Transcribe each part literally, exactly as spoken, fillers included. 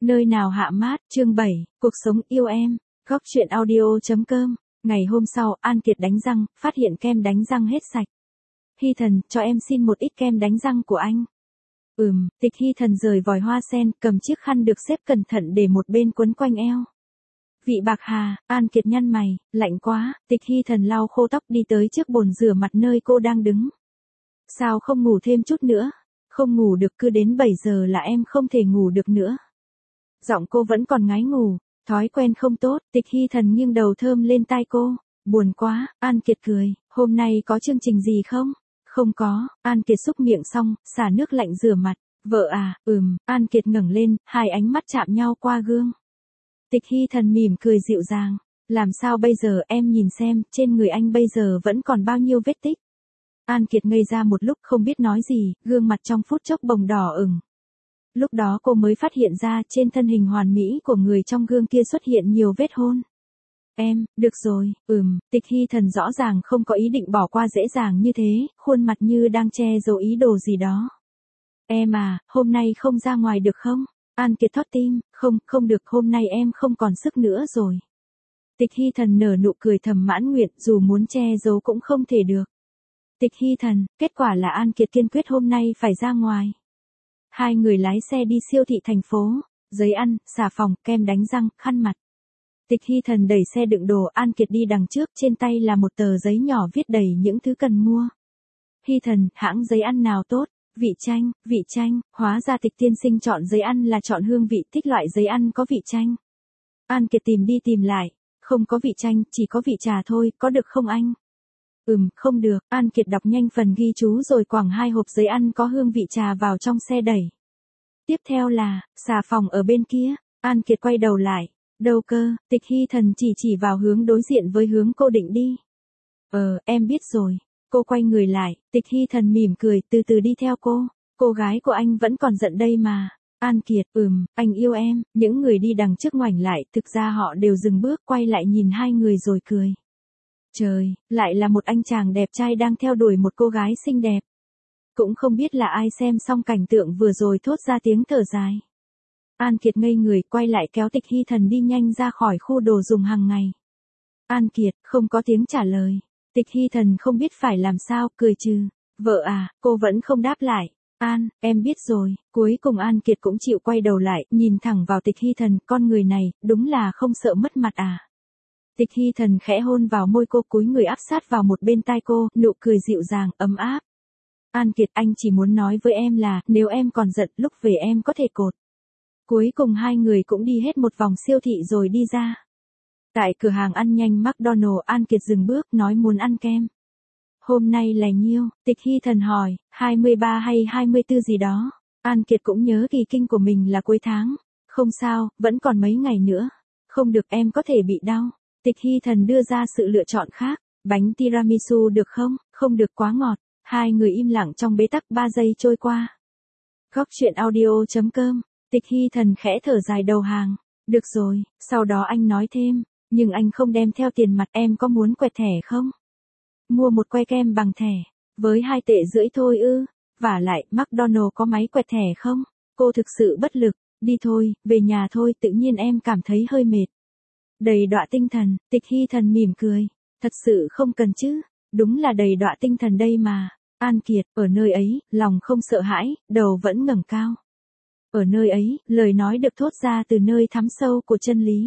Nơi nào hạ mát, chương bảy, cuộc sống yêu em, góc truyện audio.com. Ngày hôm sau, An Kiệt đánh răng, phát hiện kem đánh răng hết sạch. Hy Thần, cho em xin một ít kem đánh răng của anh. Ừm, Tịch Hy Thần rời vòi hoa sen, cầm chiếc khăn được xếp cẩn thận để một bên quấn quanh eo. Vị bạc hà, An Kiệt nhăn mày, lạnh quá. Tịch Hy Thần lau khô tóc đi tới trước bồn rửa mặt nơi cô đang đứng. Sao không ngủ thêm chút nữa? Không ngủ được, cứ đến bảy giờ là em không thể ngủ được nữa. Giọng cô vẫn còn ngái ngủ, thói quen không tốt. Tịch Hy Thần nghiêng đầu thơm lên tai cô. Buồn quá, An Kiệt cười, hôm nay có chương trình gì không? Không có. An Kiệt xúc miệng xong, xả nước lạnh rửa mặt. Vợ à, ừm. An Kiệt ngẩng lên, hai ánh mắt chạm nhau qua gương. Tịch Hy Thần mỉm cười dịu dàng. Làm sao bây giờ, em nhìn xem, trên người anh bây giờ vẫn còn bao nhiêu vết tích. An Kiệt ngây ra một lúc không biết nói gì, gương mặt trong phút chốc bồng đỏ ửng. Lúc đó cô mới phát hiện ra trên thân hình hoàn mỹ của người trong gương kia xuất hiện nhiều vết hôn. Em, được rồi, ừm. Tịch Hy Thần rõ ràng không có ý định bỏ qua dễ dàng như thế, khuôn mặt như đang che giấu ý đồ gì đó. Em à, hôm nay không ra ngoài được không? An Kiệt thót tim, không, không được, hôm nay em không còn sức nữa rồi. Tịch Hy Thần nở nụ cười thầm mãn nguyện, dù muốn che giấu cũng không thể được. Tịch Hy Thần, kết quả là An Kiệt kiên quyết hôm nay phải ra ngoài. Hai người lái xe đi siêu thị thành phố, giấy ăn, xà phòng, kem đánh răng, khăn mặt. Tịch Hy Thần đẩy xe đựng đồ, An Kiệt đi đằng trước, trên tay là một tờ giấy nhỏ viết đầy những thứ cần mua. Hy Thần, hãng giấy ăn nào tốt? Vị chanh, vị chanh, hóa ra Tịch tiên sinh chọn giấy ăn là chọn hương vị, thích loại giấy ăn có vị chanh. An Kiệt tìm đi tìm lại, không có vị chanh, chỉ có vị trà thôi, có được không anh? Ừm, không được. An Kiệt đọc nhanh phần ghi chú rồi quẳng hai hộp giấy ăn có hương vị trà vào trong xe đẩy. Tiếp theo là, xà phòng ở bên kia. An Kiệt quay đầu lại. Đâu cơ? Tịch Hy Thần chỉ chỉ vào hướng đối diện với hướng cô định đi. Ờ, em biết rồi. Cô quay người lại, Tịch Hy Thần mỉm cười, từ từ đi theo cô. Cô gái của anh vẫn còn giận đây mà. An Kiệt, ừm, anh yêu em. Những người đi đằng trước ngoảnh lại, thực ra họ đều dừng bước quay lại nhìn hai người rồi cười. Trời, lại là một anh chàng đẹp trai đang theo đuổi một cô gái xinh đẹp. Cũng không biết là ai xem xong cảnh tượng vừa rồi thốt ra tiếng thở dài. An Kiệt ngây người, quay lại kéo Tịch Hy Thần đi nhanh ra khỏi khu đồ dùng hàng ngày. An Kiệt, không có tiếng trả lời. Tịch Hy Thần không biết phải làm sao, cười trừ. Vợ à, cô vẫn không đáp lại. An, em biết rồi. Cuối cùng An Kiệt cũng chịu quay đầu lại, nhìn thẳng vào Tịch Hy Thần, con người này, đúng là không sợ mất mặt à. Tịch Hy Thần khẽ hôn vào môi cô, cúi người áp sát vào một bên tai cô, nụ cười dịu dàng, ấm áp. An Kiệt, anh chỉ muốn nói với em là, nếu em còn giận, lúc về em có thể cột. Cuối cùng hai người cũng đi hết một vòng siêu thị rồi đi ra. Tại cửa hàng ăn nhanh McDonald's, An Kiệt dừng bước, nói muốn ăn kem. Hôm nay là nhiêu? Tịch Hy Thần hỏi, hai mươi ba hay hai mươi tư gì đó. An Kiệt cũng nhớ kỳ kinh của mình là cuối tháng. Không sao, vẫn còn mấy ngày nữa. Không được, em có thể bị đau. Tịch Hy Thần đưa ra sự lựa chọn khác. Bánh tiramisu được không? Không được, quá ngọt. Hai người im lặng trong bế tắc, ba giây trôi qua. Góc truyện audio.com. Tịch Hy Thần khẽ thở dài đầu hàng. Được rồi, sau đó anh nói thêm. Nhưng anh không đem theo tiền mặt, em có muốn quẹt thẻ không? Mua một que kem bằng thẻ. Với hai tệ rưỡi thôi ư. Vả lại, McDonald's có máy quẹt thẻ không? Cô thực sự bất lực. Đi thôi, về nhà thôi, tự nhiên em cảm thấy hơi mệt. Đầy đọa tinh thần, Tịch Hy Thần mỉm cười. Thật sự không cần chứ. Đúng là đầy đọa tinh thần đây mà. An Kiệt, ở nơi ấy, lòng không sợ hãi, đầu vẫn ngẩng cao. Ở nơi ấy, lời nói được thốt ra từ nơi thắm sâu của chân lý.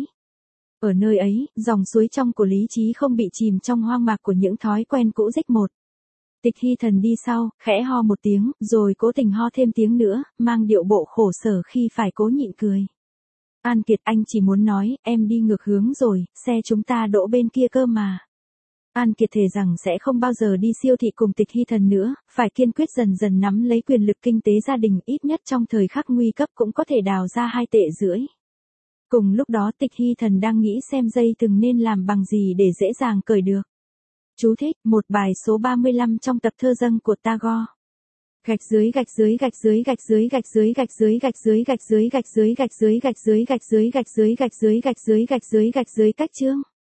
Ở nơi ấy, dòng suối trong của lý trí không bị chìm trong hoang mạc của những thói quen cũ rích một. Tịch Hy Thần đi sau, khẽ ho một tiếng, rồi cố tình ho thêm tiếng nữa, mang điệu bộ khổ sở khi phải cố nhịn cười. An Kiệt, anh chỉ muốn nói, em đi ngược hướng rồi, xe chúng ta đỗ bên kia cơ mà. An Kiệt thề rằng sẽ không bao giờ đi siêu thị cùng Tịch Hy Thần nữa, phải kiên quyết dần dần nắm lấy quyền lực kinh tế gia đình, ít nhất trong thời khắc nguy cấp cũng có thể đào ra hai tệ rưỡi. Cùng lúc đó Tịch Hy Thần đang nghĩ xem dây thừng nên làm bằng gì để dễ dàng cởi được. Chú thích, một bài số ba mươi lăm trong tập thơ dâng của Tagore. Gạch dưới gạch dưới gạch dưới gạch dưới gạch dưới gạch dưới gạch dưới gạch dưới gạch dưới gạch dưới gạch dưới gạch dưới gạch dưới gạch dưới gạch dưới gạch dưới gạch dưới cách chương.